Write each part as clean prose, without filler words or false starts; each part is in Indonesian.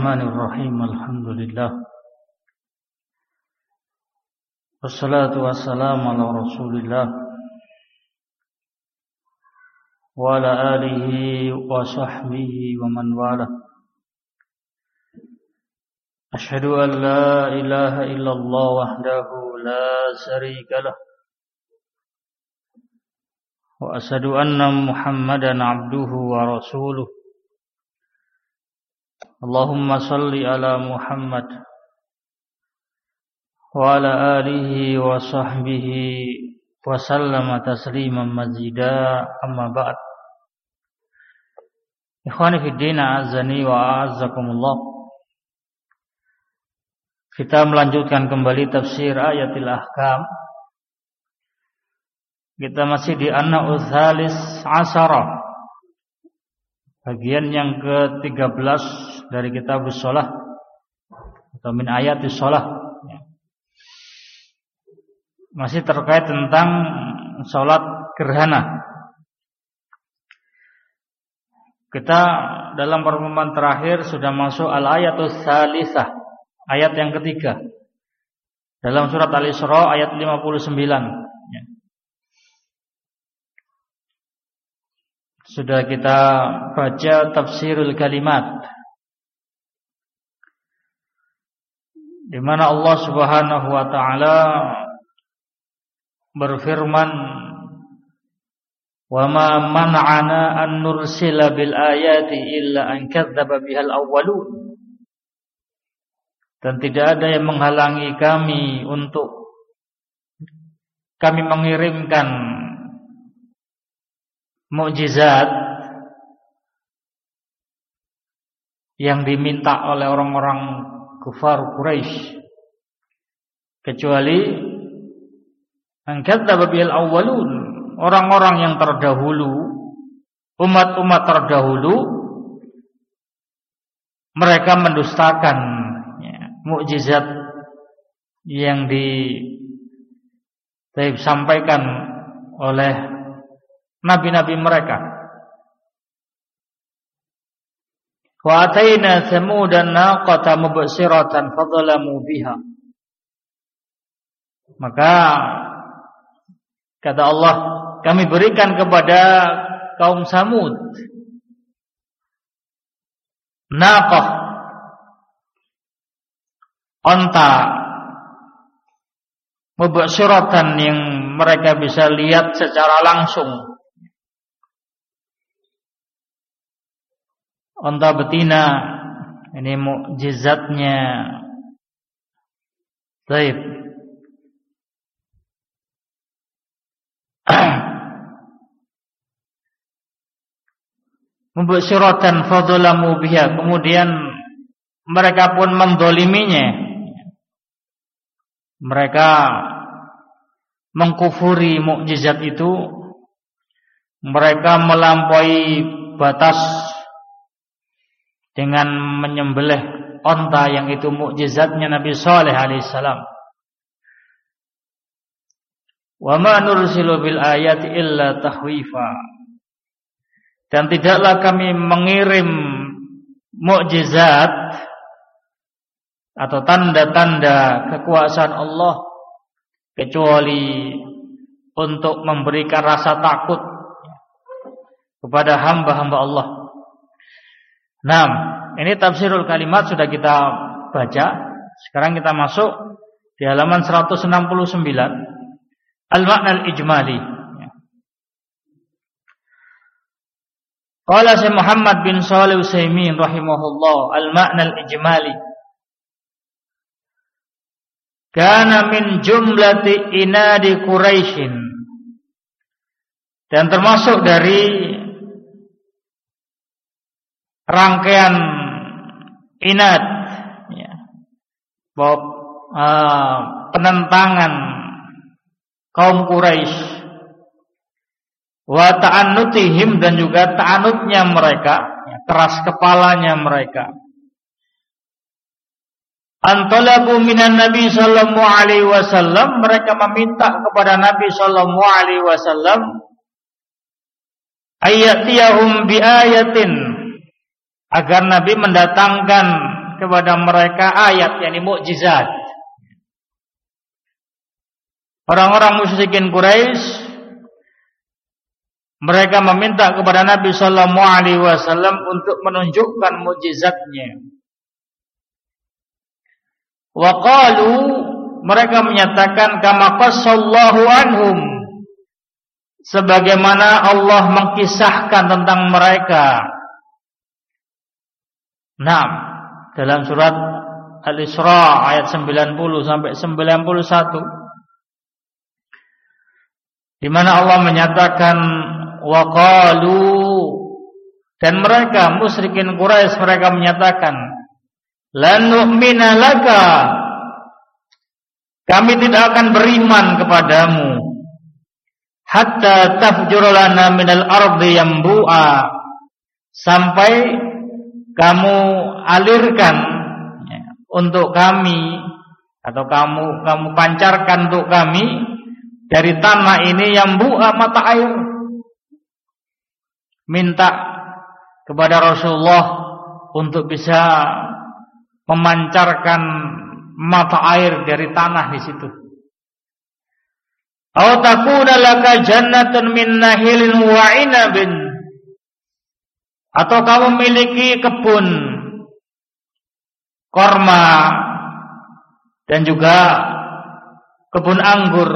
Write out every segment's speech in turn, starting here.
Bismillahirrahmanirrahim. Alhamdulillah. Wassalatu wassalamu ala Rasulillah wa ala alihi wa sahbihi wa man wala. Asyhadu an la ilaha illallah wahdahu la syarika lah. Wa asyhadu anna Muhammadan abduhu wa rasuluh. Allahumma salli ala Muhammad wa ala alihi wa sahbihi wa sallama tasliman mazida, amma ba'd. Ikhwani fid din, a'azzani wa a'azzakumullah. Kita melanjutkan kembali tafsir ayatil ahkam. Kita masih di an-naw'u tsalis asyara, bagian yang ke-13 dari kitab shalah atau min ayatis shalah. Masih terkait tentang salat gerhana. Kita dalam pertemuan terakhir sudah masuk al-ayatus tsalisah, ayat yang ketiga dalam surat Al-Isra ayat 59. Sudah kita baca tafsirul kalimat, di mana Allah Subhanahu wa taala berfirman, "Wa ma man'ana an nursila bil ayati illa an kadzdzaba bihal awwalun." Dan tidak ada yang menghalangi kami untuk kami mengirimkan mukjizat yang diminta oleh orang-orang kufar Quraisy, kecuali angkat babil awwalun, orang-orang yang terdahulu, umat-umat terdahulu, mereka mendustakan mukjizat yang disampaikan oleh nabi-nabi mereka. Wa ataina samudan naqata mubsiratan fadzalamu biha. Maka kata Allah, kami berikan kepada kaum Samud naqah, onta, mubsiratan, yang mereka bisa lihat secara langsung. Onta betina, ini mukjizatnya. Baik. Mubsyiratan fadzalamu biha, kemudian mereka pun mendoliminya. Mereka mengkufuri mukjizat itu. Mereka melampaui batas dengan menyembelih onta yang itu mukjizatnya Nabi Saleh alaihissalam. Wa ma nursilu bil ayati illa tahwifa. Dan tidaklah kami mengirim mukjizat atau tanda-tanda kekuasaan Allah kecuali untuk memberikan rasa takut kepada hamba-hamba Allah. Nah, ini tafsirul kalimat sudah kita baca. Sekarang kita masuk di halaman 169, al-makna al-ijmali. Qala Syekh Muhammad bin Shalih Utsaimin rahimahullah, al-makna al-ijmali kana min jumlati inadi Quraisyin, dan termasuk dari rangkaian inad, penentangan kaum Quraisy, wa ta'annutihim, dan juga ta'anutnya mereka, keras kepalanya mereka. Antalabu minan Nabi sallallahu alaihi wasallam, mereka meminta kepada Nabi sallallahu alaihi wasallam ayatiyahum bi ayatin, agar Nabi mendatangkan kepada mereka ayat, yakni mukjizat. Orang-orang musyrikin Quraisy mereka meminta kepada Nabi sallallahu alaihi wasallam untuk menunjukkan mukjizatnya. Wa qalu, mereka menyatakan kama qassallahu anhum, sebagaimana Allah mengkisahkan tentang mereka. Nah, dalam surat Al-Isra ayat 90 sampai 91, di mana Allah menyatakan wa qalu, dan mereka musyrikin Quraisy mereka menyatakan lan nu'mina laka, kami tidak akan beriman kepadamu hatta tafjura lana minal ardi yanbu'a, sampai kamu alirkan untuk kami, atau kamu pancarkan untuk kami dari tanah ini yanbu'a, mata air. Minta kepada Rasulullah untuk bisa memancarkan mata air dari tanah di situ. Aw takuna laka jannatun min nahilin wa 'inabin, atau kamu memiliki kebun korma dan juga kebun anggur.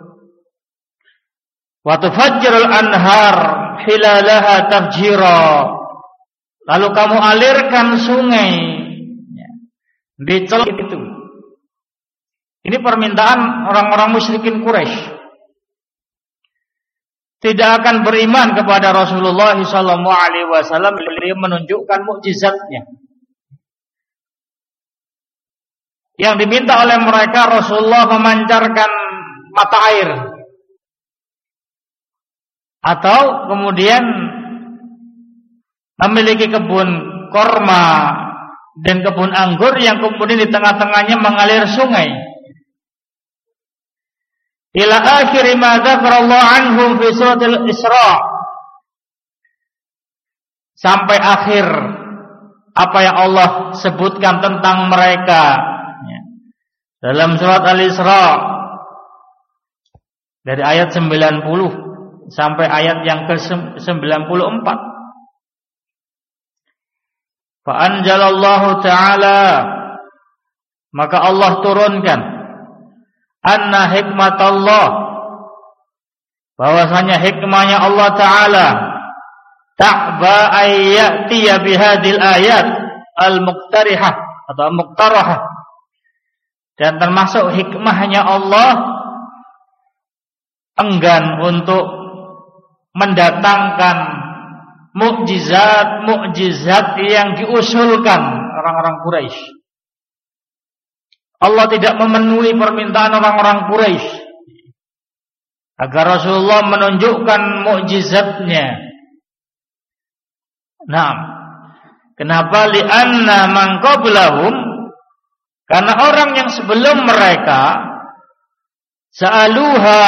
Wa tufajjirul anhar hilalaha tafjira, lalu kamu alirkan sungai di celah itu. Ini permintaan orang-orang musyrikin Quraisy. Tidak akan beriman kepada Rasulullah sallallahu alaihi wasallam beliau menunjukkan mukjizatnya. Yang diminta oleh mereka Rasulullah memancarkan mata air, atau kemudian memiliki kebun korma dan kebun anggur yang kemudian di tengah-tengahnya mengalir sungai. Ila akhir ma dzakarallahu anhum fi suratul Isra, sampai akhir apa yang Allah sebutkan tentang mereka dalam surat Al-Isra dari ayat 90 sampai ayat yang ke-94. Fa anjalallahu ta'ala, maka Allah turunkan anna hikmatallah, bahwasanya hikmahnya Allah Ta'ala ta'ba ayyatiya bihadil ayat al-muqtarihah atau muqtarahah, dan termasuk hikmahnya Allah enggan untuk mendatangkan mukjizat yang diusulkan orang-orang Quraisy. Allah tidak memenuhi permintaan orang-orang Quraisy agar Rasulullah menunjukkan mukjizatnya. Nah, kenapa? Li'anna man qablahum, karena orang yang sebelum mereka sa'aluha,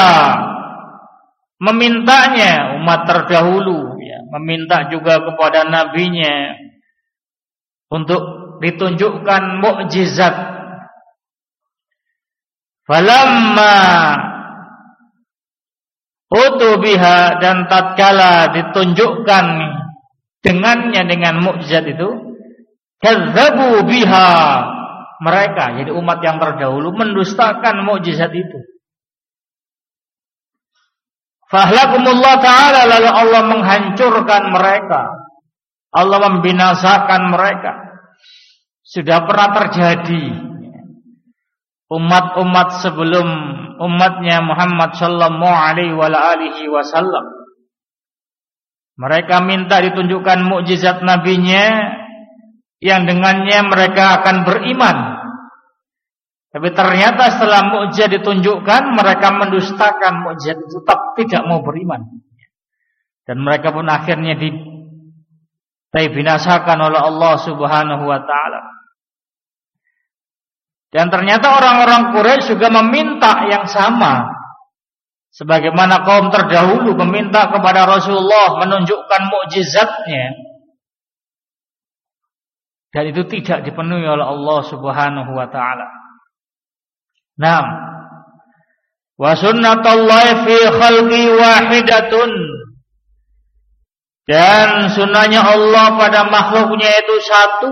memintanya, umat terdahulu ya, meminta juga kepada nabinya untuk ditunjukkan mukjizat. Falamma utubiha, dan tatkala ditunjukkan dengannya, dengan mukjizat itu, kazzabu biha, mereka jadi umat yang terdahulu mendustakan mukjizat itu. Fahlakumullah ta'ala, lalu Allah menghancurkan mereka, Allah membinasakan mereka. Sudah pernah terjadi. Umat-umat sebelum umatnya Muhammad sallallahu alaihi wasallam, mereka minta ditunjukkan mukjizat nabinya yang dengannya mereka akan beriman. Tapi ternyata setelah mukjizat ditunjukkan, mereka mendustakan mukjizat itu, tetap tidak mau beriman. Dan mereka pun akhirnya dibinasakan oleh Allah Subhanahu wa taala. Dan ternyata orang-orang Quraisy juga meminta yang sama, sebagaimana kaum terdahulu meminta kepada Rasulullah menunjukkan mukjizatnya. dan itu tidak dipenuhi oleh Allah Subhanahu wa taala. Naam. Wa sunnatullahi fi khalqi wahidatun. Dan sunnahnya Allah pada makhluknya itu satu.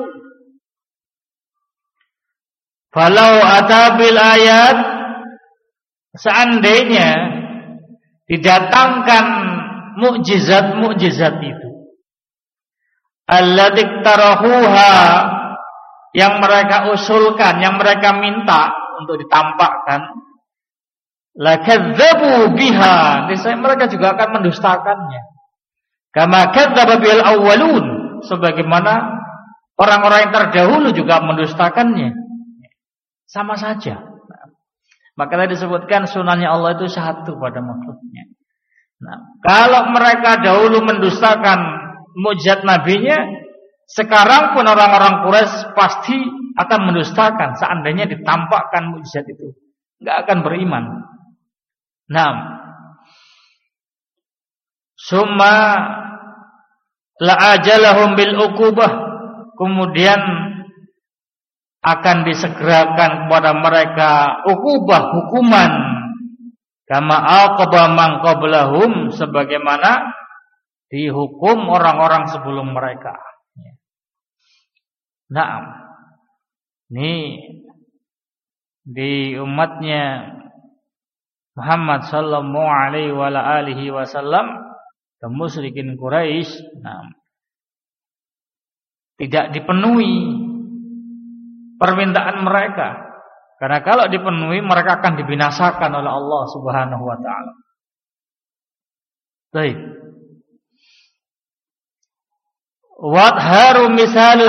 Falau atabil ayat, seandainya didatangkan mukjizat-mukjizat itu, allati tarahuha, yang mereka usulkan, yang mereka minta untuk ditampakkan, lakadzabu biha, mereka juga akan mendustakannya. Kama kadzdzaba bil awwalun, sebagaimana orang-orang yang terdahulu juga mendustakannya. Sama saja. Maka tadi disebutkan sunahnya Allah itu satu pada makhluknya. Nah, kalau mereka dahulu mendustakan mukjizat nabinya, sekarang pun orang-orang Quraisy pasti akan mendustakan seandainya ditampakkan mukjizat itu. Enggak akan beriman. Nah, summa la'ajalahum bil uqubah, kemudian akan disegerakan kepada mereka uqubah, hukuman, kama aqaba man qablahum, sebagaimana dihukum orang-orang sebelum mereka. Nah, ini di umatnya Muhammad sallallahu alaihi wasallam, kaum musyrikin Quraisy, tidak dipenuhi permintaan mereka. Karena kalau dipenuhi, mereka akan dibinasakan oleh Allah Subhanahu wa taala. Baik. Wa haru misal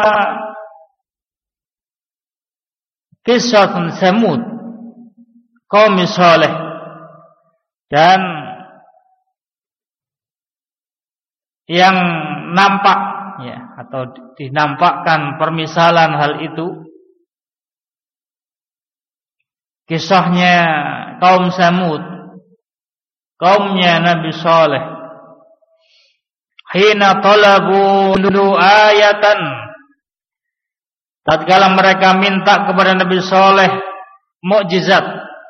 kisah Samud kaum Saleh, dan yang nampak ya, atau dinampakkan permisalan hal itu, kisahnya kaum Samud, kaumnya Nabi Saleh, hina talabu ayatan, tatkala mereka minta kepada Nabi Saleh mukjizat,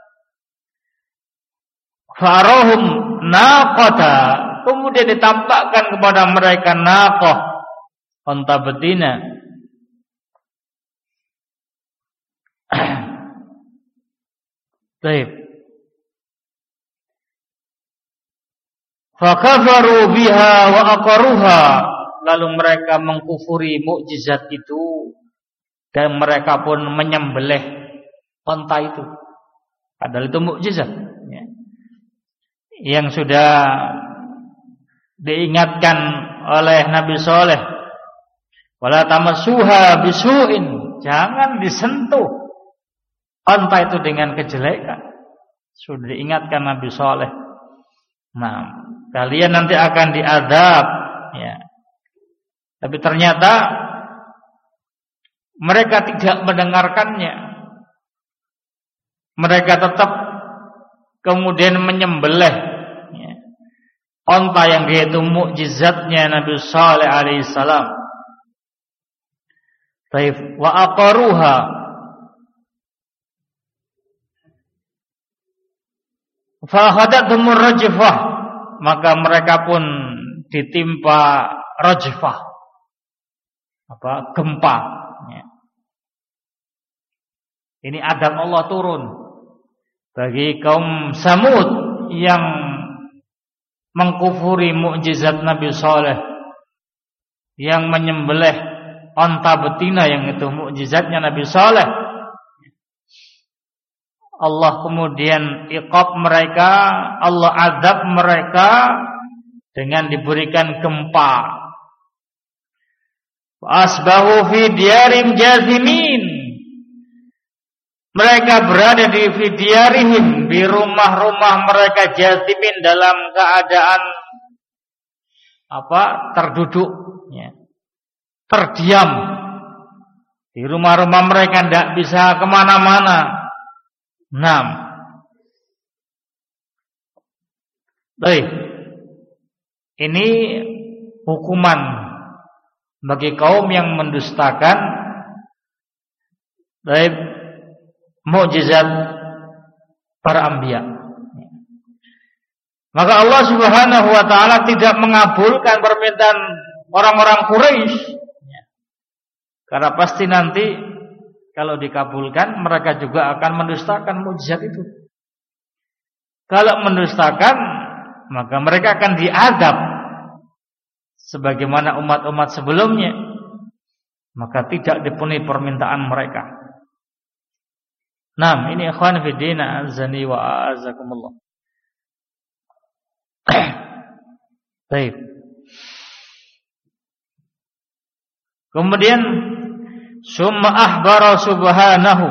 farahum naqata, kemudian ditampakkan kepada mereka naqah, unta betina. Baik. Fakafaru biha wa aqaruha, lalu mereka mengkufuri mukjizat itu dan mereka pun menyembelih unta itu. Padahal itu mukjizat ya, yang sudah diingatkan oleh Nabi Saleh, wala tamassuha bisu'in, jangan disentuh unta itu dengan kejelekan. Sudah diingatkan Nabi Saleh. Nah, kalian nanti akan diazab ya. Tapi ternyata mereka tidak mendengarkannya. Mereka tetap kemudian menyembelih ya, unta yang dia itu mukjizatnya Nabi Saleh alaihissalam. Taif wa aqaruha, fa akhadathumur rajfah, maka mereka pun ditimpa rajfah, gempa ya. Ini adab Allah turun bagi kaum Samud yang mengkufuri mukjizat Nabi Saleh, yang menyembelih unta betina yang itu mukjizatnya Nabi Saleh. Allah kemudian iqab mereka, Allah azab mereka dengan diberikan gempa. Asbahu fi diyarim jazimin, mereka berada di fidyarihim, di rumah-rumah mereka, jazimin, dalam keadaan terduduk ya, terdiam di rumah-rumah mereka, tidak bisa kemana-mana. Baik, ini hukuman bagi kaum yang mendustakan dari mukjizat para anbiya. Maka Allah Subhanahu wa taala tidak mengabulkan permintaan orang-orang Quraisy. Karena pasti nanti kalau dikabulkan mereka juga akan mendustakan mukjizat itu. Kalau mendustakan, maka mereka akan diadab sebagaimana umat-umat sebelumnya. Maka tidak dipenuhi permintaan mereka. Nah, ini ikhwan fi din azani wa azakumullah. Baik. Kemudian summa akhbara subhanahu.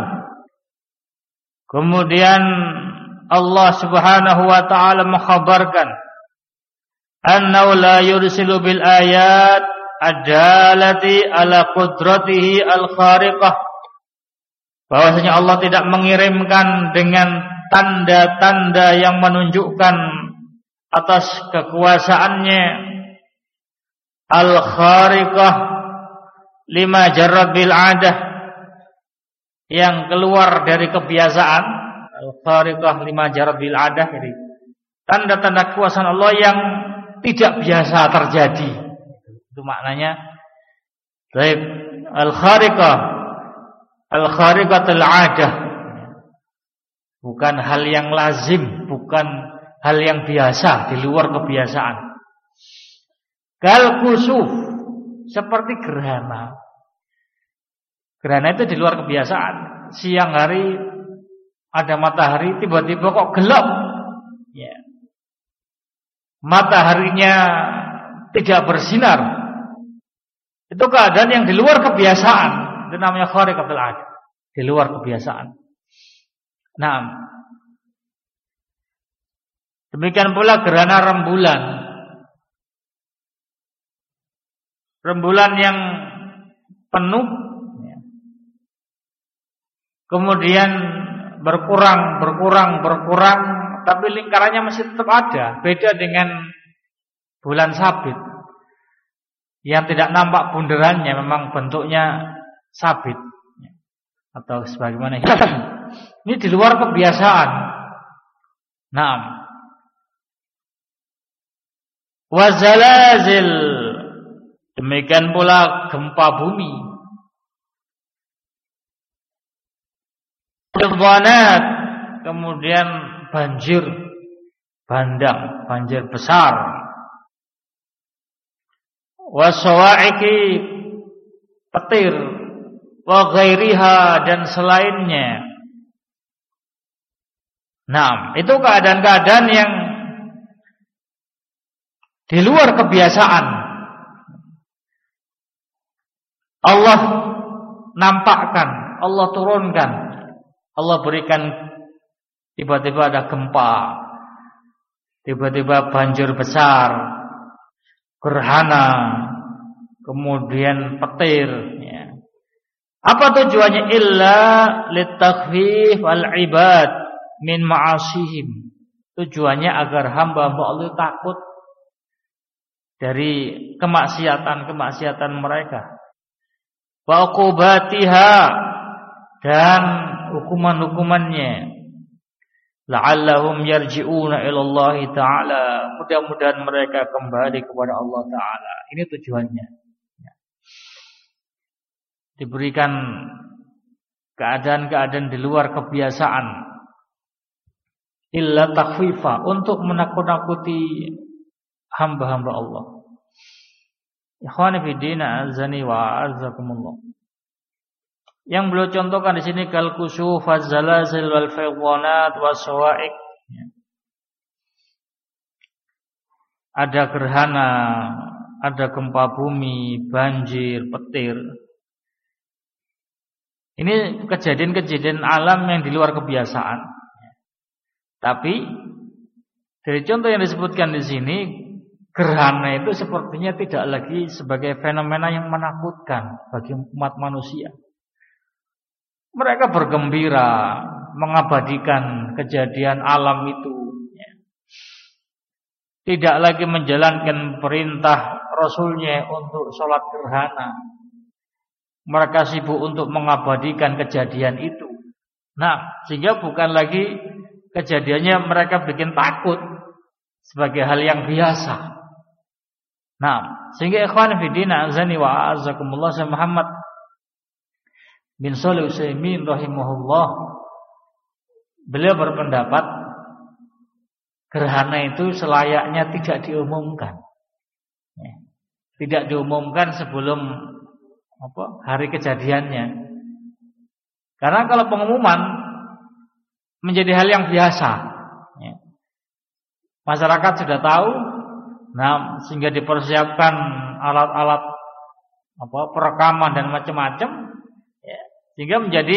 Kemudian Allah Subhanahu wa taala mengkhabarkan annahu la yursilu bil ayat adalati ala qudratihi al khariqah. Bahwasanya Allah tidak mengirimkan dengan tanda-tanda yang menunjukkan atas kekuasaannya al khariqah lima jarrad bil adah, yang keluar dari kebiasaan. Al-khariqah lima jarrad bil adah, jadi tanda-tanda kekuasaan Allah yang tidak biasa terjadi. Itu maknanya. Baik, al-khariqah, al-khariqatul adah, bukan hal yang lazim, bukan hal yang biasa, di luar kebiasaan. Kal kusuf, seperti gerhana. Gerhana itu di luar kebiasaan. Siang hari ada matahari, tiba-tiba kok gelap. Ya. Mataharinya tidak bersinar. Itu keadaan yang di luar kebiasaan. Itu namanya khariqatul adah, di luar kebiasaan. Nah, demikian pula gerhana rembulan. Rembulan yang penuh, kemudian berkurang, tapi lingkarannya masih tetap ada. Beda dengan bulan sabit yang tidak nampak bunderannya, memang bentuknya sabit atau sebagaimana. Ini di luar kebiasaan. Naam. Wazalazil, demikian pula gempa bumi. Fidhanat, kemudian banjir bandang, banjir besar. Wasawaiki, petir, wa ghairiha, dan selainnya. Nah, itu keadaan-keadaan yang di luar kebiasaan. Allah nampakkan, Allah turunkan, Allah berikan. Tiba-tiba ada gempa, tiba-tiba banjir besar, gerhana, kemudian petir. Ya. Apa tujuannya? Illa litakhfif al-ibad min ma'asihim. Tujuannya agar hamba-hamba Allah takut dari kemaksiatan mereka. Wa uqubatiha, dan hukuman-hukumannya. La'allahum yarji'una ila Allah Ta'ala, mudah-mudahan mereka kembali kepada Allah Ta'ala. Ini tujuannya. Diberikan keadaan-keadaan di luar kebiasaan, illa takhfifa, untuk menakut-nakuti hamba-hamba Allah. Ikhwani fi din, azani wa azakumullah. Yang beliau contohkan di sini kal kusuf, az-zalazil wal fidhanat was-sawa'iq. Ada gerhana, ada gempa bumi, banjir, petir. Ini kejadian-kejadian alam yang di luar kebiasaan. Tapi dari contoh yang disebutkan di sini, gerhana itu sepertinya tidak lagi sebagai fenomena yang menakutkan bagi umat manusia. Mereka bergembira mengabadikan kejadian alam itu. Tidak lagi menjalankan perintah Rasulnya untuk sholat gerhana. mereka sibuk untuk mengabadikan kejadian itu. Nah, sehingga bukan lagi kejadiannya mereka bikin takut sebagai hal yang biasa. Nah, sehingga ikhwan fillah azani wa azakumullah, Syekh Muhammad bin Shalih Utsaimin rahimahullah, beliau berpendapat gerhana itu selayaknya tidak diumumkan. Tidak diumumkan sebelum hari kejadiannya. Karena kalau pengumuman menjadi hal yang biasa, masyarakat sudah tahu, nah sehingga dipersiapkan alat-alat perekaman dan macam-macam, sehingga menjadi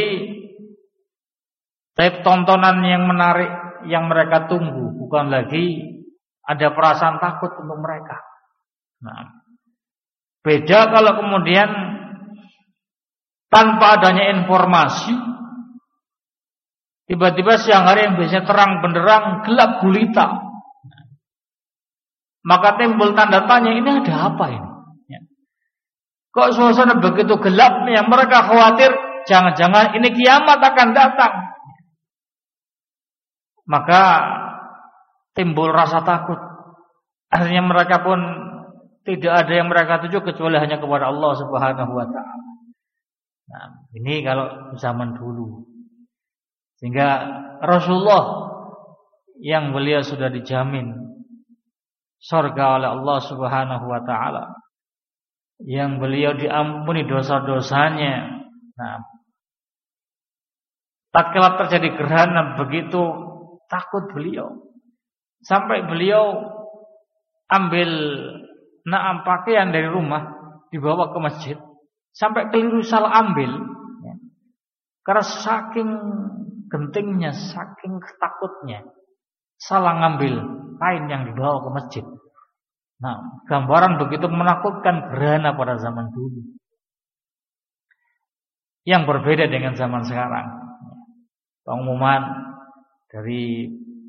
tontonan yang menarik yang mereka tunggu, bukan lagi ada perasaan takut untuk mereka. Nah, beda kalau kemudian tanpa adanya informasi, tiba-tiba siang hari yang biasanya terang benderang gelap gulita, maka timbul tanda tanya, ini ada apa ini? Kok suasana begitu gelap yang mereka khawatir jangan-jangan ini kiamat akan datang. Maka timbul rasa takut. Akhirnya mereka pun tidak ada yang mereka tuju kecuali hanya kepada Allah Subhanahu wa taala. Nah, ini kalau zaman dulu. Sehingga Rasulullah yang beliau sudah dijamin surga oleh Allah Subhanahu wa taala, yang beliau diampuni dosa-dosanya. Nah, tatkala terjadi gerhana begitu takut beliau, sampai beliau ambil pakaian dari rumah dibawa ke masjid, sampai keliru salah ambil, karena saking gentingnya, saking takutnya, salah ngambil kain yang dibawa ke masjid. Nah, gambaran begitu menakutkan gerhana pada zaman dulu, yang berbeda dengan zaman sekarang. Pengumuman dari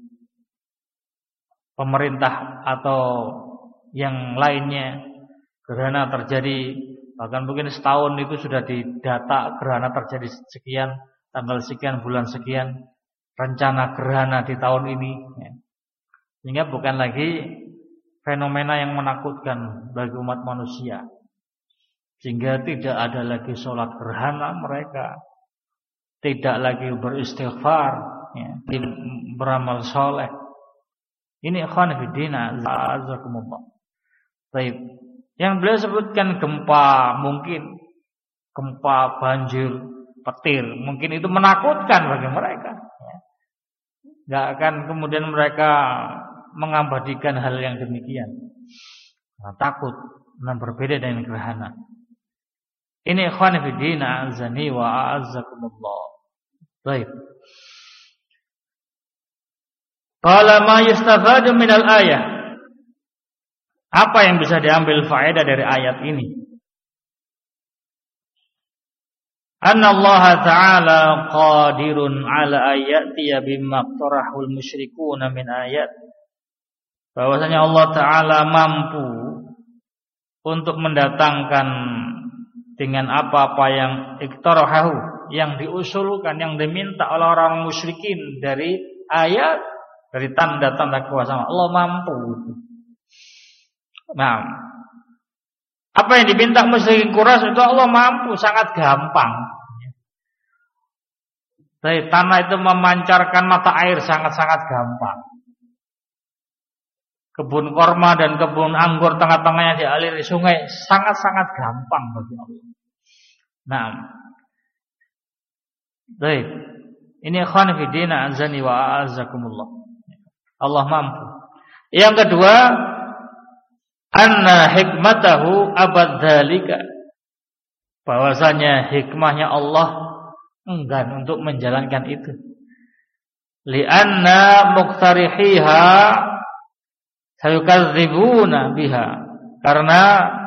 pemerintah atau yang lainnya, gerhana terjadi, bahkan mungkin setahun itu sudah didata gerhana terjadi sekian, tanggal sekian, bulan sekian, rencana gerhana di tahun ini. Sehingga bukan lagi fenomena yang menakutkan bagi umat manusia, sehingga tidak ada lagi sholat gerhana mereka, tidak lagi beristighfar, beramal soleh. Ini ikhwan fillah azakumullah. Baik. Yang beliau sebutkan gempa, mungkin gempa, banjir, petir, mungkin itu menakutkan bagi mereka. Gak akan kemudian mereka mengabadikan hal yang demikian. Takut. Nah, berbeda dengan gerhana. Ini ikhwan fillah azani wa azakumullah. Baik. Qala ma yustafadu minal ayah. Apa yang bisa diambil faedah dari ayat ini? Anna Allah Ta'ala qadirun ala ayatiya bimma qtarahul musyrikuna min ayat. Bahwasanya Allah Ta'ala mampu untuk mendatangkan dengan apa-apa yang iktarahu, yang diusulkan, yang diminta oleh orang musyrikin dari ayat, dari tanda-tanda kekuasaan Allah, mampu. Nah, apa yang diminta musyrikin Quraisy itu Allah mampu, sangat gampang. Dari tanah itu memancarkan mata air sangat-sangat gampang. Kebun korma dan kebun anggur tengah-tengahnya dialiri sungai sangat-sangat gampang bagi Allah. Nah, baik. Ini ikhwan fillah azani wa azakumullah. Allah mampu. Yang kedua, anna hikmatahu abadzalika. Bahwasanya hikmahnya Allah enggan untuk menjalankan itu. Li'anna muqtarihiha sayukadzibuna biha. Karena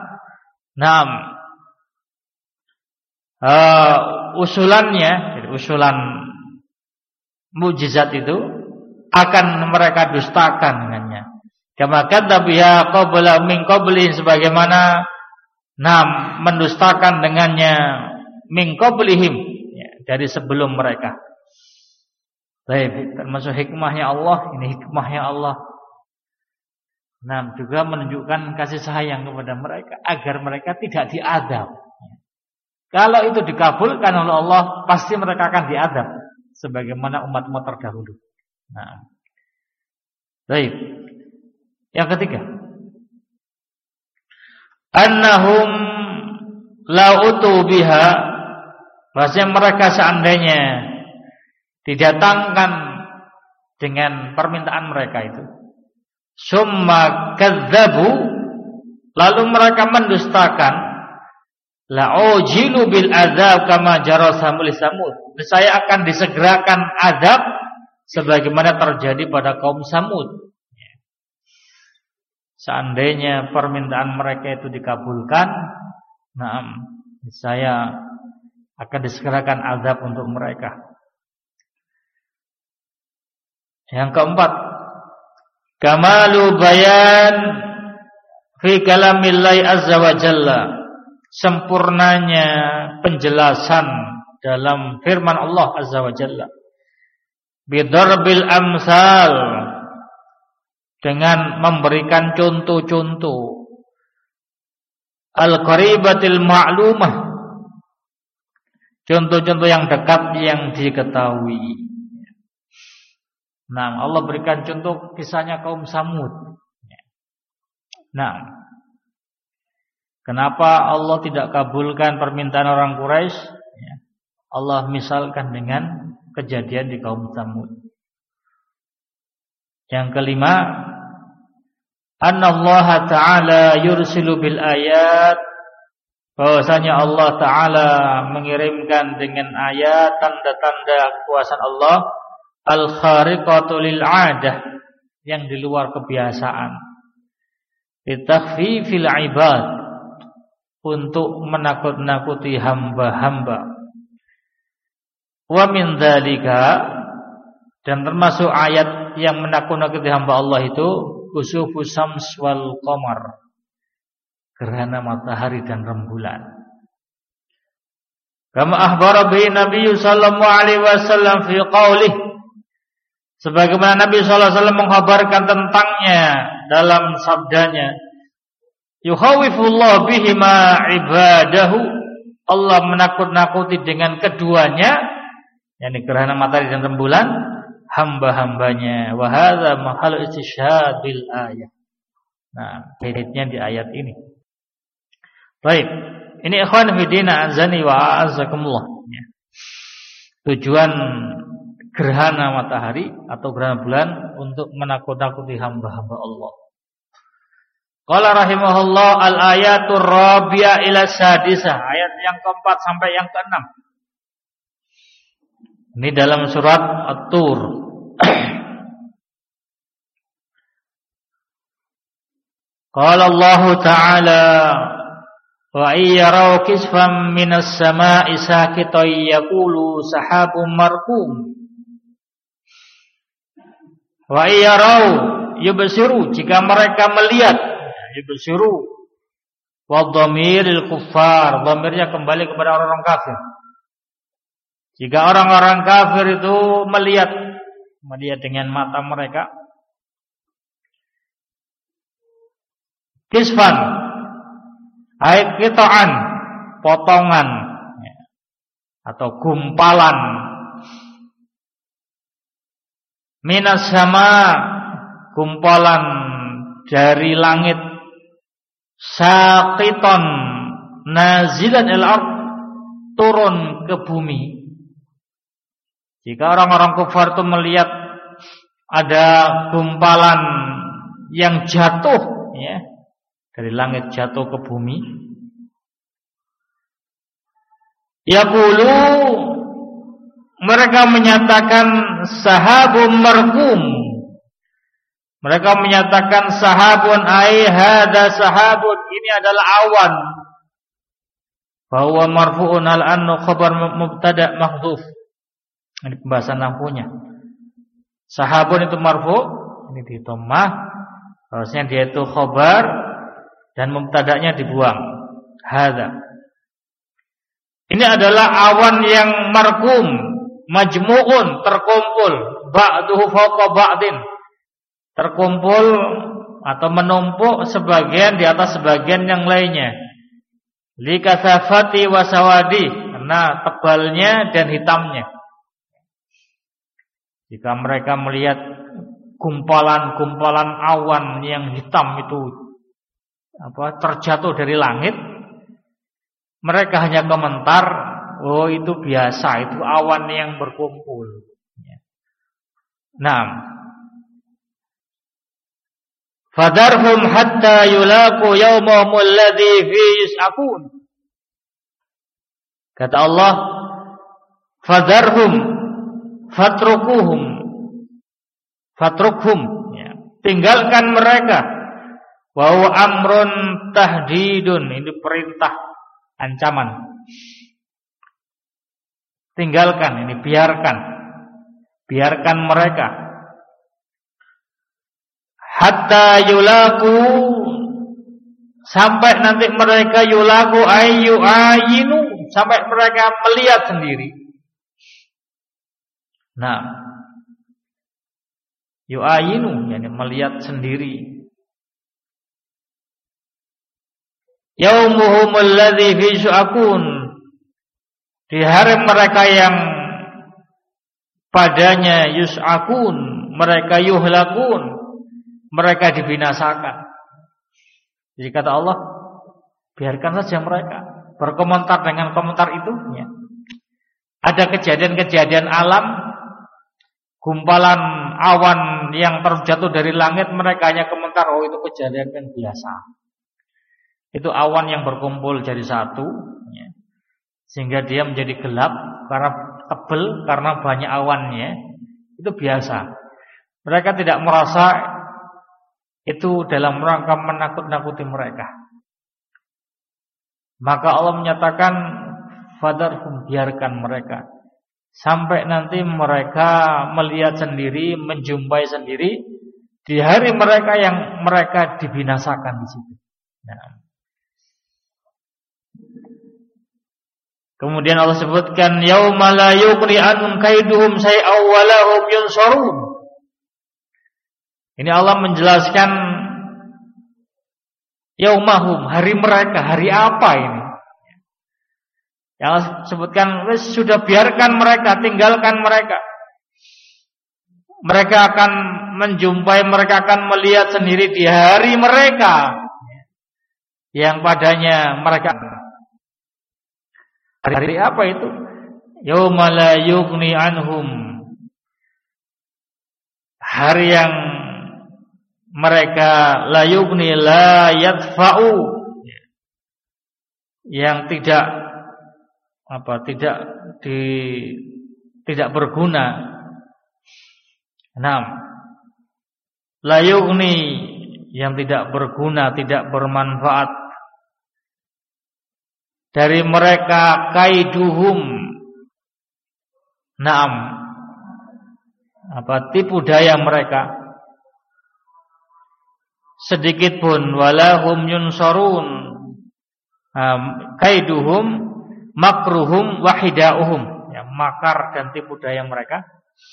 usulannya, jadi usulan mukjizat itu akan mereka dustakan dengannya. Kama kadzabiha qabla min qabli, sebagaimana mendustakan dengannya min qablihim, ya, dari sebelum mereka. Baik, termasuk hikmahnya Allah, ini hikmahnya Allah. Nah, juga menunjukkan kasih sayang kepada mereka agar mereka tidak diadab. Kalau itu dikabulkan oleh Allah, pasti mereka akan diadab sebagaimana umat-umat terdahulu. Nah, baik. Yang ketiga, annahum lautu biha, bahasanya mereka seandainya didatangkan dengan permintaan mereka itu, summa kadzabu, lalu mereka mendustakan, la'ujilu bil adzab kama jara samul samud, saya akan disegerakan azab sebagaimana terjadi pada kaum Samud. Seandainya permintaan mereka itu dikabulkan, nah, saya akan disegerakan azab untuk mereka. Yang keempat, kamalu bayan fi kalamillahi azza wa jalla, sempurnanya penjelasan dalam firman Allah azza wa jalla, bidarbil amsal, dengan memberikan contoh-contoh, al-qaribatil ma'lumah, contoh-contoh yang dekat yang diketahui. Nah, Allah berikan contoh kisahnya kaum Samud. Nah, kenapa Allah tidak kabulkan permintaan orang Quraisy? Allah misalkan dengan kejadian di kaum Samud. Yang kelima, annallaha ta'ala yursilu bil ayat, bahwasanya Allah Ta'ala mengirimkan dengan ayat tanda-tanda kekuasaan Allah, al-khariqatu lil 'adah, yang di luar kebiasaan, litakhfifil ibad, untuk menakut-nakuti hamba-hamba. Wa min dzalika, dan termasuk ayat yang menakut-nakuti hamba Allah itu kusufus syams wal qamar, gerhana matahari dan rembulan. Kama akhbara bi Nabi sallallahu alaihi wasallam fi qaulih, sebagaimana Nabi sallallahu alaihi wasallam mengkhabarkan tentangnya dalam sabdanya, yukhawifullahu bihima ibadahu, Allah menakut-nakuti dengan keduanya, yakni gerhana matahari dan rembulan, hamba-hambanya. Wa hadza mahal istishhad bil ayat. Nah, ayatnya di ayat ini. Baik, ini ikhwan fillah azani wa a'azzakumullah. Tujuan gerhana matahari atau gerhana bulan untuk menakut-nakuti hamba-hamba Allah. Qala rahimahullah, al-ayatur rabi'ah ila sadisah, ayat yang keempat sampai yang keenam. Ini dalam surat At-Tur. Qala Allah Ta'ala, wa iyyaraw kisfan minas sama'i saqitan yaqulu sahabun markum. Wa iyyaraw yubsiru, jika mereka melihat, yubsiru wa dhamiril kuffar, dhamirnya kembali kepada orang-orang kafir. Jika orang-orang kafir itu melihat dengan mata mereka, kisfan, ay qita'an, potongan atau gumpalan, minas sama, gumpalan dari langit, saqiton nazilan al-ard, turun ke bumi. Jika orang-orang kufar itu melihat ada gumpalan yang jatuh, ya, dari langit jatuh ke bumi, yaqulu, mereka menyatakan sahabun markum, mereka menyatakan sahabun ai hada sahabun, ini adalah awan, bahwa marfu'un al-annu khabar mubtada' mahdhuf. Ini pembahasan nahwunya. Sahabun itu marfu', ini di dhammah, harusnya dia itu khabar dan mubtada'nya dibuang. Hadza. Ini adalah awan yang markum, majmu'un, terkumpul, ba'duhu fawqa ba'din, terkumpul atau menumpuk sebagian di atas sebagian yang lainnya. Likasafati wasawadi, karena tebalnya dan hitamnya. Jika mereka melihat gumpalan-gumpalan awan yang hitam itu terjatuh dari langit, mereka hanya komentar, oh itu biasa, itu awan yang berkumpul. Nah, fadarhum hatta yulaqu yawmahum alladhi fihi yus'aqun. Kata Allah, fadarhum, fatrukhum, tinggalkan mereka. Wa huwa amrun tahdidun, ini perintah, ancaman. Tinggalkan, ini biarkan mereka. Hatta yulaku, sampai nanti mereka yulaku ayu ayinu, sampai mereka melihat sendiri. Nah, yu'ayinu, yani melihat sendiri. Yaumuhumul ladzi fi syu'akun, di hari mereka yang padanya yus'akun, mereka yuhlakun, mereka dibinasakan. Jadi kata Allah, biarkan saja mereka berkomentar dengan komentar itu, ya. Ada kejadian-kejadian alam, gumpalan awan yang terjatuh dari langit, mereka hanya komentar, oh itu kejadian yang biasa. Itu awan yang berkumpul jadi satu, ya. Sehingga dia menjadi gelap karena tebal, karena banyak awannya. Itu biasa. Mereka tidak merasa itu dalam rangka menakut-nakuti mereka. Maka Allah menyatakan, fadarhum, biarkan mereka, sampai nanti mereka melihat sendiri, menjumpai sendiri di hari mereka yang mereka dibinasakan di situ. Nah. Kemudian Allah sebutkan, yauma la yughni anhum kaiduhum shay'an wa lahum yunsharun. Ini Allah menjelaskan yaumahum, hari mereka, hari apa ini? Yang Allah sebutkan, sudah biarkan mereka, tinggalkan mereka. Mereka akan menjumpai, mereka akan melihat sendiri di hari mereka yang padanya mereka. Hari apa itu? Yauma la yughni anhum, hari yang mereka la yughni, la yadfa'u, yang tidak berguna. Nah, la yughni, yang tidak berguna, tidak bermanfaat. Dari mereka kaiduhum, naam, tipu daya mereka, sedikit pun, walahum yunsarun, kaiduhum, makruhum, wahidauhum, ya, makar dan tipu daya mereka.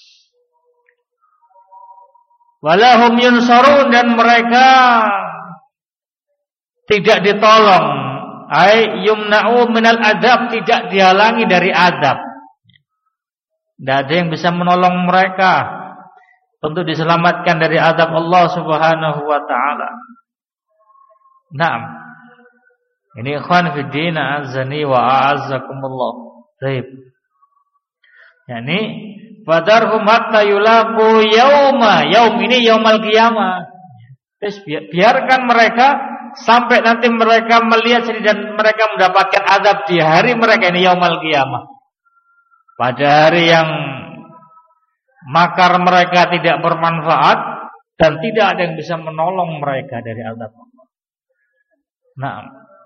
Walahum yunsarun, dan mereka tidak ditolong. Ay yumna'u minal adab, tidak dihalangi dari adab. Tidak ada yang bisa menolong mereka untuk diselamatkan dari adab Allah Subhanahu wa ta'ala. Naam. Ini ikhwan fi din, azani wa a'azzakumullah. Baik. Yani fadarhum hatta yulaqu yaum ini yaumal qiyamah. Terus biarkan mereka sampai nanti mereka melihat sendiri dan mereka mendapatkan azab di hari mereka ini yaumul qiyamah. Pada hari yang makar mereka tidak bermanfaat dan tidak ada yang bisa menolong mereka dari azab Allah. Nah,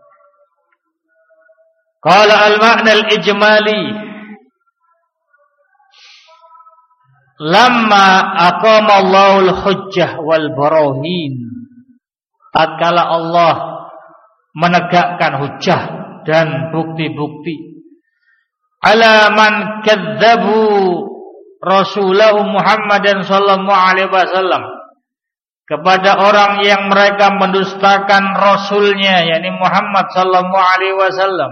qala al-ma'na al-ijmali, lamma aqama Allahul hujjah wal barahin, tatkala Allah menegakkan hujjah dan bukti-bukti, ala man kadzabu rasulahu Muhammadan sallallahu alaihi wasallam, kepada orang yang mereka mendustakan rasulnya, yakni Muhammad sallallahu alaihi wasallam.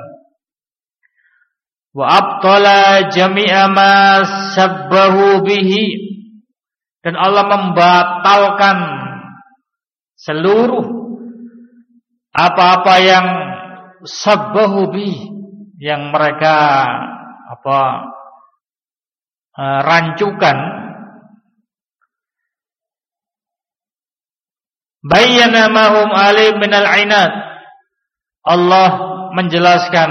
Wa abtala jami'a ma sabbahu bihi, dan Allah membatalkan seluruh apa-apa yang sabbahu bihi, yang mereka rancukan. Bayyana ma hum alim minal ainat, Allah menjelaskan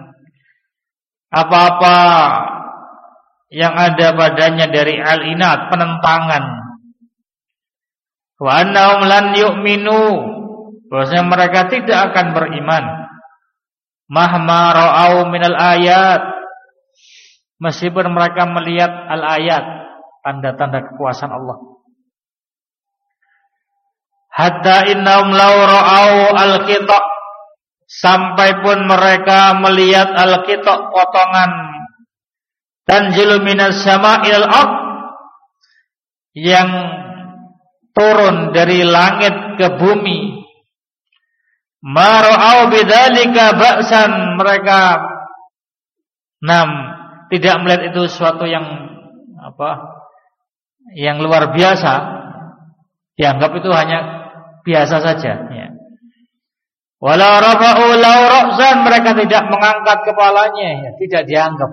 apa-apa yang ada padanya dari al-inat, penentangan. Wa annahum lan yu'minu, bahwasanya mereka tidak akan beriman. Mahma ra'au minal ayat, meskipun mereka melihat al-ayat, tanda-tanda kekuasaan Allah. Hatta innahum law ra'au al-qita', sampai pun mereka melihat al-qita', potongan tanzilu minas sama'il ard, yang turun dari langit ke bumi. Ma ra'au bidzalika ba'san, mereka tidak melihat itu sesuatu yang yang luar biasa, dianggap itu hanya biasa saja, ya. Wala rafa'u law ra'san, mereka tidak mengangkat kepalanya, ya, tidak dianggap.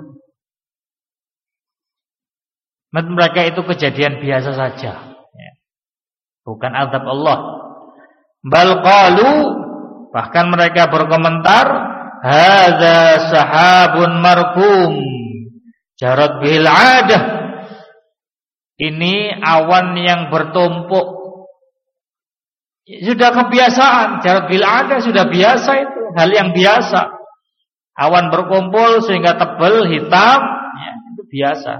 Mereka itu kejadian biasa saja, ya. Bukan azab Allah. Bal qalu, bahkan mereka berkomentar, hadza sahabun markum jarat bil 'adah, ini awan yang bertumpuk. Sudah kebiasaan, jarat bil 'adah, sudah biasa itu, hal yang biasa. Awan berkumpul sehingga tebal hitam, ya, itu biasa.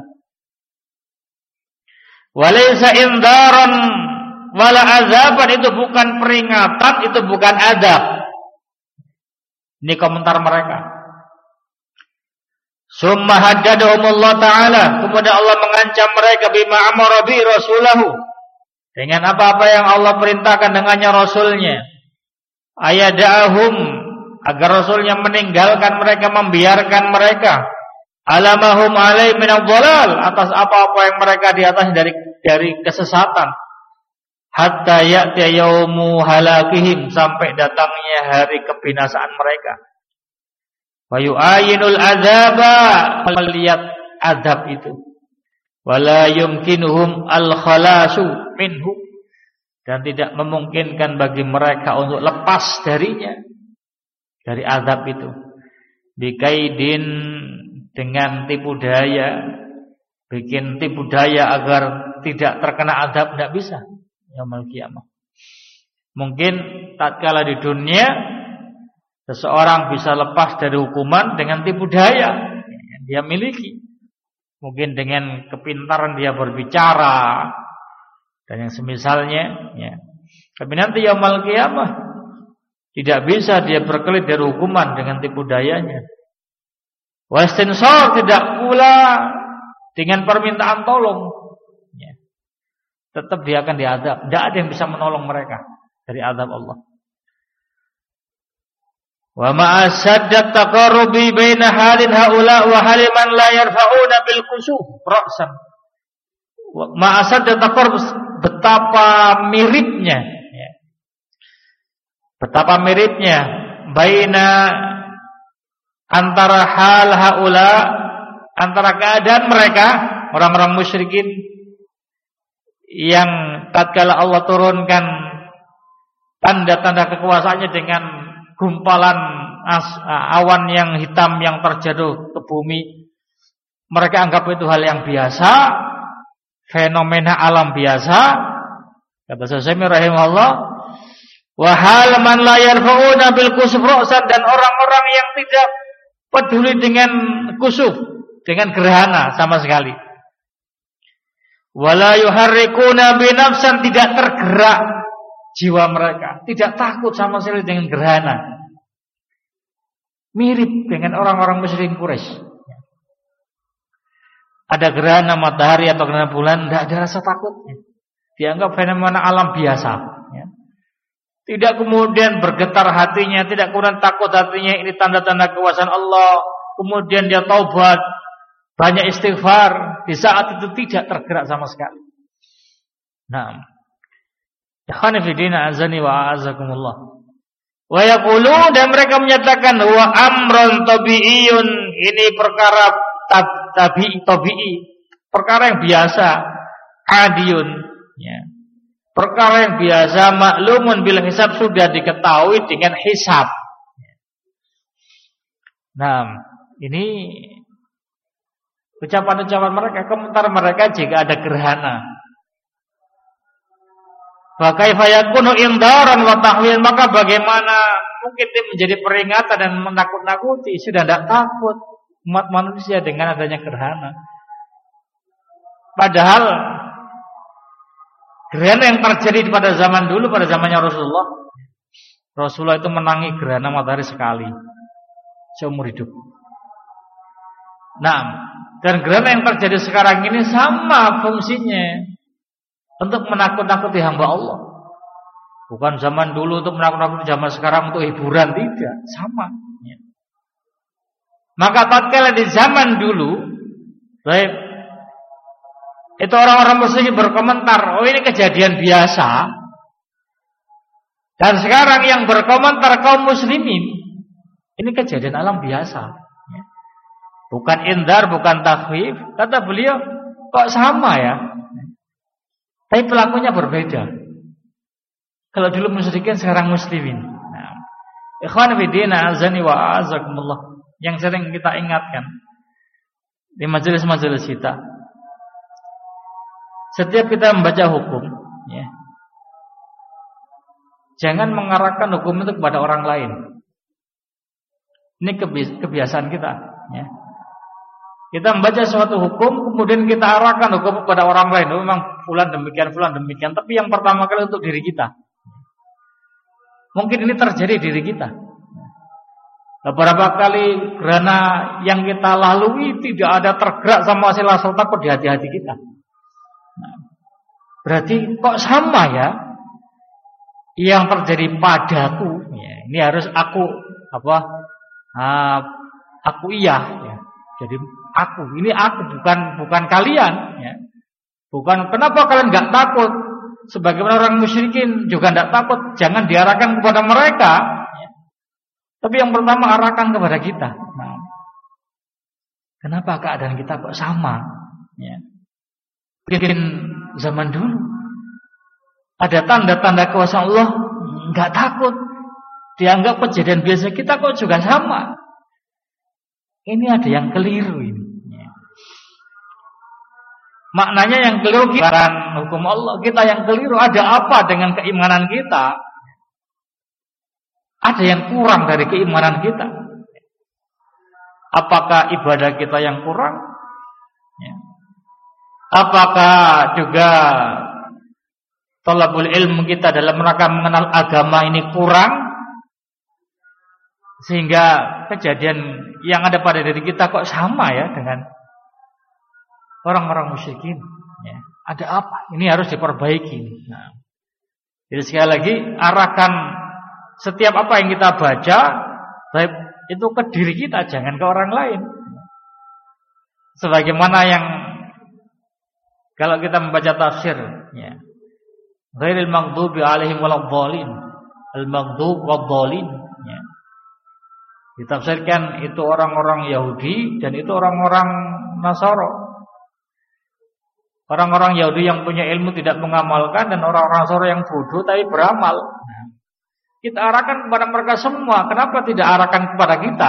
Walaysa indaran wala azaban, itu bukan peringatan, itu bukan adab. Ini komentar mereka. Summa haddadahumullah ta'ala, kemudian Allah mengancam mereka bima amara bi rasulahu, dengan apa-apa yang Allah perintahkan dengannya rasulnya. Ayada'ahum, agar rasulnya meninggalkan mereka, membiarkan mereka. Alamahum alaih minadh dhalal, atas apa-apa yang mereka di atas dari kesesatan. Hatta ya'ti yaumu halakihim, sampai datangnya hari kebinasaan mereka. Wa yu'ayinul adzaba, melihat azab itu. Wala yumkinuhum al-khalasu minhu, dan tidak memungkinkan bagi mereka untuk lepas darinya, dari azab itu. Bikaidin, dengan tipu daya, bikin tipu daya agar tidak terkena azab, tidak bisa. Yaumul qiyamah. Mungkin tatkala di dunia seseorang bisa lepas dari hukuman dengan tipu daya yang dia miliki. Mungkin dengan kepintaran dia berbicara dan yang semisalnya, ya. Tapi nanti yaumul qiyamah tidak bisa dia berkelit dari hukuman dengan tipu dayanya. Wastinsor, tidak pula dengan permintaan tolong, ya. Tetap dia akan diazab. Tidak ada yang bisa menolong mereka dari azab Allah. Wa ma'asaddat taqarrubi baina halin haula wa haliman la yarfa'una bil kusuf ra'san. Wa ma'asaddat taqarrub, betapa miripnya, ya. Betapa miripnya baina, antara hal haula, antara keadaan mereka orang-orang musyrikin yang tatkala Allah turunkan tanda-tanda kekuasaannya dengan gumpalan awan yang hitam yang terjatuh ke bumi, mereka anggap itu hal yang biasa, fenomena alam biasa. Kata Syafi'i rahimahullah, wa hal man la yarfa'una bil kusuf ra'san, dan orang-orang yang tidak peduli dengan kusuf, dengan gerhana sama sekali. Wala yuharrikuna bi nafsan, tidak tergerak jiwa mereka, tidak takut sama sekali dengan gerhana. Mirip dengan orang-orang musyrikin Quraisy. ada gerhana matahari atau gerhana bulan, tidak ada rasa takutnya. Dianggap fenomena alam biasa. Ya. Tidak kemudian bergetar hatinya, tidak kemudian takut hatinya, ini tanda-tanda kekuasaan Allah. Kemudian dia taubat, banyak istighfar, di saat itu tidak tergerak sama sekali. Nah, ikhwan fillah azani wa a'azakumullah. Wa yaqulun, dan mereka menyatakan wa amrun tabi'iyun, ini perkara tabi'i, perkara yang biasa, adiyun, ya. Perkara yang biasa, maklumun bil hisab, sudah diketahui dengan hisab. Nah, ini ucapan-ucapan mereka, komentar mereka jika ada gerhana. Fa kaifa yakunu indaran wa tahwil, maka bagaimana mungkin ini menjadi peringatan dan menakut-nakuti, sudah tidak takut umat manusia dengan adanya gerhana. Padahal gerhana yang terjadi pada zaman dulu, pada zamannya Rasulullah itu menangi gerhana matahari sekali seumur hidup. Nah, dan gerhana yang terjadi sekarang ini sama fungsinya, untuk menakut-nakuti hamba Allah. Bukan zaman dulu untuk menakut-nakuti, zaman sekarang untuk hiburan, tidak, sama. Ya. Maka tatkala di zaman dulu, baik, itu orang-orang musyrik berkomentar, oh ini kejadian biasa. Dan sekarang yang berkomentar kaum muslimin, ini kejadian alam biasa. Ya. Bukan indar, bukan takhwif. Kata beliau, kok sama ya? Tapi pelakunya berbeda. Kalau dulu musyrikin, sekarang muslimin. Nah, ikhwan fillah azani wa a'azakumullah, yang sering kita ingatkan di majelis-majelis kita, setiap kita membaca hukum, ya, jangan mengarahkan hukum itu kepada orang lain. Ini kebiasaan kita, ya. Kita membaca suatu hukum, kemudian kita arahkan hukum kepada orang lain. Oh, memang fulan demikian. Tapi yang pertama kali untuk diri kita. Mungkin ini terjadi diri kita. Beberapa kali gerhana yang kita lalui tidak ada tergerak sama rasa takut di hati-hati kita. Nah, berarti kok sama ya? Yang terjadi padaku, ya, ini harus aku iya. Ya. Jadi ini aku, bukan kalian. Ya. Bukan kenapa kalian nggak takut? Sebagaimana orang musyrikin juga nggak takut. Jangan diarahkan kepada mereka. Ya. Tapi yang pertama arahkan kepada kita. Nah, kenapa keadaan kita kok sama? Ya. Mungkin zaman dulu ada tanda-tanda kuasa Allah, nggak takut. Dianggap kejadian biasa, kita kok juga sama. Ini ada yang keliru ini. Ya. Maknanya yang keliru bukan hukum Allah, kita yang keliru. Ada apa dengan keimanan kita? Ada yang kurang dari keimanan kita. Apakah ibadah kita yang kurang? Ya. Apakah juga thalabul ilmu kita dalam rangka mengenal agama ini kurang? Sehingga kejadian yang ada pada diri kita kok sama ya dengan orang-orang musyrikin. Ya. Ada apa? Ini harus diperbaiki. Nah, jadi sekali lagi, arahkan setiap apa yang kita baca, baik itu ke diri kita, jangan ke orang lain. Sebagaimana yang kalau kita membaca tafsir, ya, ghairil maghdubi alaihim waladhdallin, al-maghdub wadhdallin, ya. Ditafsirkan itu orang-orang Yahudi dan itu orang-orang Nasara. Orang-orang Yahudi yang punya ilmu tidak mengamalkan dan orang-orang Nasara yang bodoh tapi beramal. Nah, kita arahkan kepada mereka semua. Kenapa tidak arahkan kepada kita?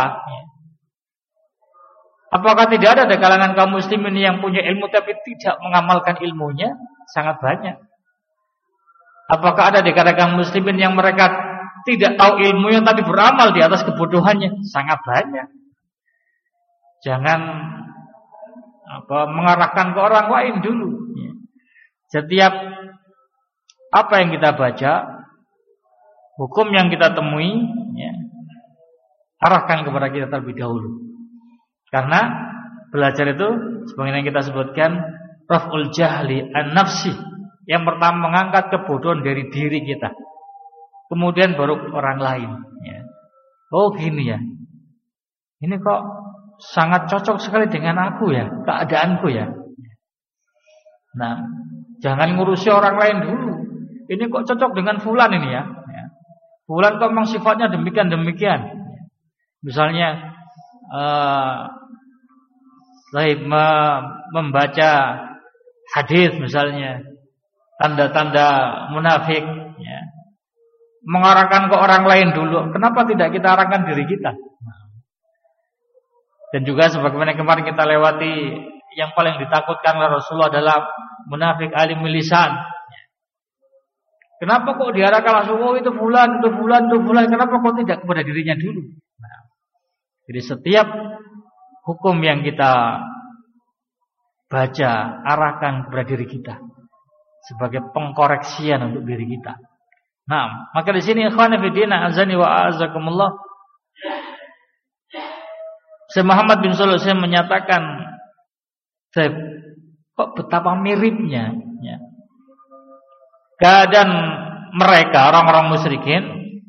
Apakah tidak ada di kalangan kaum muslimin yang punya ilmu tapi tidak mengamalkan ilmunya? Sangat banyak. Apakah ada di kalangan kaum muslimin yang mereka tidak tahu ilmunya tapi beramal di atas kebodohannya? Sangat banyak. Jangan mengarahkan ke orang lain dulu. Setiap apa yang kita baca, hukum yang kita temui, ya, arahkan kepada kita terlebih dahulu. Karena belajar itu sebagaimana kita sebutkan raf'ul jahli an-nafsi. Yang pertama mengangkat kebodohan dari diri kita. Kemudian baru orang lain ya. Oh gini ya. Ini kok sangat cocok sekali dengan aku ya, keadaanku ya. Nah, jangan ngurusi orang lain dulu. Ini kok cocok dengan fulan ini ya. Fulan kok memang sifatnya demikian. Misalnya membaca hadis misalnya, tanda-tanda munafik ya. Mengarahkan ke orang lain dulu. Kenapa tidak kita arahkan diri kita? Dan juga sebagaimana kemarin kita lewati, yang paling ditakutkan oleh Rasulullah adalah munafik alimul lisan. Kenapa kok diarahkan langsung, oh itu fulan. Kenapa kok tidak kepada dirinya dulu? Nah, jadi setiap hukum yang kita baca, arahkan kepada diri kita sebagai pengkoreksian untuk diri kita. Nah, maka di sini ikhwan fillah azani wa a'azakumullah, Syekh Muhammad bin Shalih Al-Utsaimin menyatakan, kok betapa miripnya ya, keadaan mereka orang-orang musyrikin,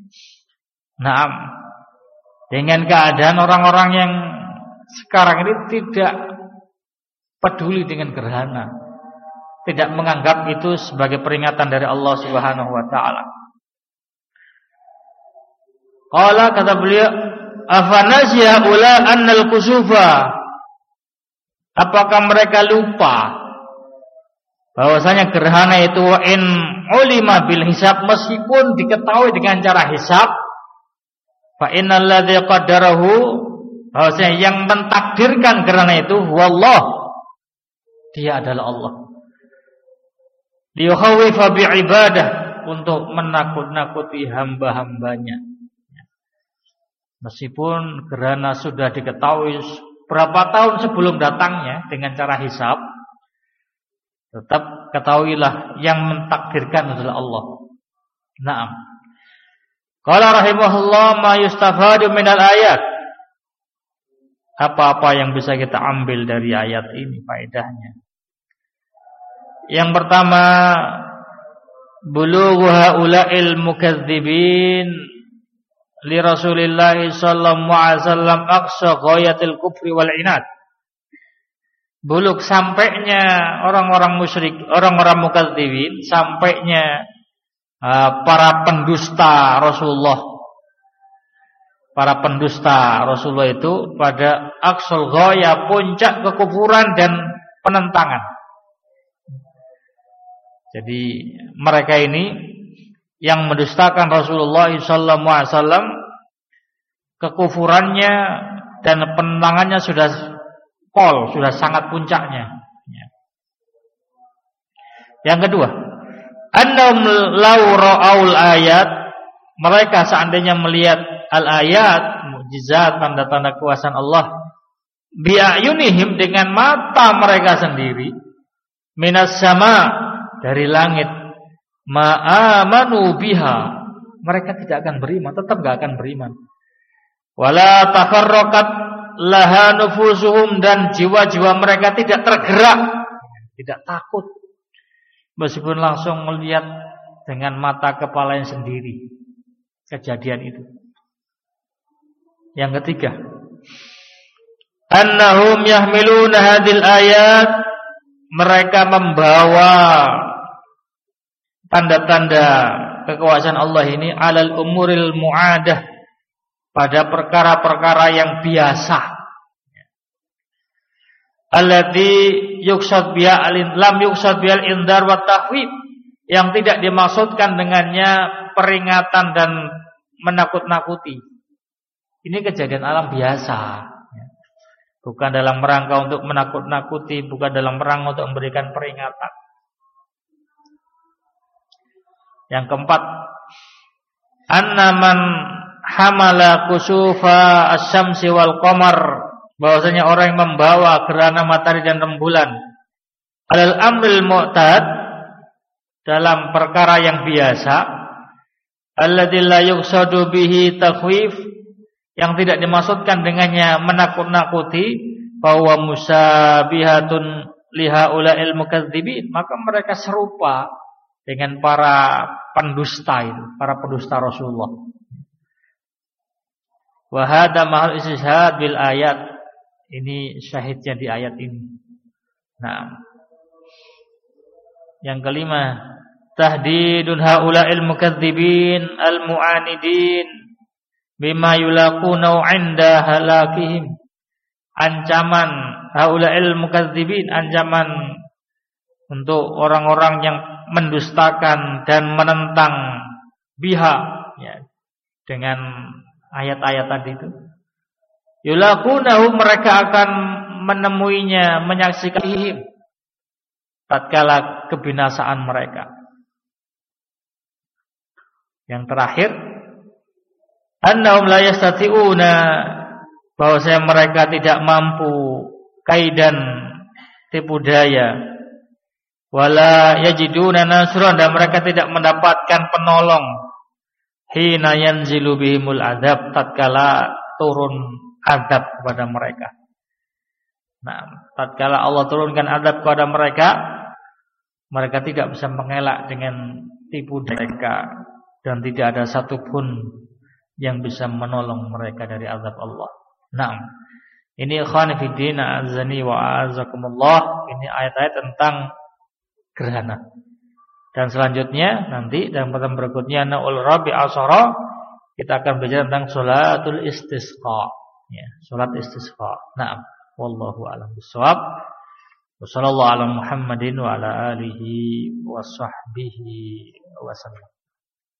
nah, dengan keadaan orang-orang yang sekarang ini tidak peduli dengan gerhana, tidak menganggap itu sebagai peringatan dari Allah Subhanahu wa taala. Qala, kata beliau, afanasya ula annal kusufa, apakah mereka lupa bahwasanya gerhana itu in ulima bil hisab, meskipun diketahui dengan cara hisab, fa innal ladzi qaddarahu, bahwasanya yang mentakdirkan gerhana itu wallah, dia adalah Allah. Liyukhawifa bi ibadah, untuk menakut-nakuti hamba-hambanya. Meskipun gerhana sudah diketahui berapa tahun sebelum datangnya dengan cara hisab, tetap ketahuilah yang mentakdirkan adalah Allah. Naam. Qala rahimahullah ma yustafadu minal ayat. Apa-apa yang bisa kita ambil dari ayat ini faedahnya. Yang pertama, bulughu haula'il mukadzibin li Rasulillah sallallahu alaihi wasallam aqsa ghayatil kufri wal inad. Buluk, sampainya orang-orang musyrik, orang-orang mukadzibin, sampainya para pendusta Rasulullah. Para pendusta Rasulullah itu pada aqsal ghaya, puncak kekufuran dan penentangan. Jadi mereka ini yang mendustakan Rasulullah SAW, kekufurannya dan penentangannya sudah sangat puncaknya. Yang kedua, annahum law ra'aul ayat, mereka seandainya melihat al-ayat, mukjizat, tanda-tanda kekuasaan Allah, bi'ayunihim, dengan mata mereka sendiri, minas sama, dari langit, ma'amanu biha, mereka tidak akan beriman, tetap gak akan beriman. Wala tafarraqat laha nufusuhum, dan jiwa-jiwa mereka tidak tergerak, tidak takut, meskipun langsung melihat dengan mata kepalanya sendiri kejadian itu. Yang ketiga, annahum yahmiluna hadhil ayat, mereka membawa tanda-tanda kekuasaan Allah ini alal umuril mu'adah, pada perkara-perkara yang biasa, allati yuqsad biha lam yuqsad bihal indar wa tahwid, yang tidak dimaksudkan dengannya peringatan dan menakut-nakuti. Ini kejadian alam biasa, bukan dalam rangka untuk menakut-nakuti, bukan dalam rangka untuk memberikan peringatan. Yang keempat, annaman hamala kusufa asy-syamsi wal qamar, bahwasanya orang yang membawa gerhana matahari dan rembulan alal amril mu'tad, dalam perkara yang biasa, alladzi la yuqsadu bihi takhwif, yang tidak dimaksudkan dengannya menakut-nakuti, bahwa musabihatun lihaula'il mukadzibin, maka mereka serupa dengan para pendusta itu, para pendusta Rasulullah. Wa hadza mahal istishhad bil ayat. Ini syahidnya di ayat ini. Nah, yang kelima, tahdidun haula'il mukadzibin al-mu'anidin bima yulaquna 'inda halakihim. Ancaman haula'il mukadzibin, ancaman untuk orang-orang yang mendustakan dan menentang biha, ya, dengan ayat-ayat tadi itu. Yulaqunahu, mereka akan menemuinya, menyaksikan tatkala kebinasaan mereka. Yang terakhir, annahum la yastati'una, bahwasanya mereka tidak mampu kaidan tipu daya, wala yajiduna nasran, dan mereka tidak mendapatkan penolong hina yanzilu bihimul adab, tatkala turun adab kepada mereka. Nah, tatkala Allah turunkan adab kepada mereka, mereka tidak bisa mengelak dengan tipu mereka, dan tidak ada satupun yang bisa menolong mereka dari azab Allah. Nah, ini ikhwan fillah azani wa azakumullah, ini ayat-ayat tentang gerhana. Dan selanjutnya nanti dalam pertemuan berikutnya naul rabi asyara, kita akan belajar tentang sholatul istisqa, ya, salat istisqa. Naam, wallahu a'lam bishawab. Wassallallahu ala Muhammadin wa ala alihi wa sahbihi wasallam.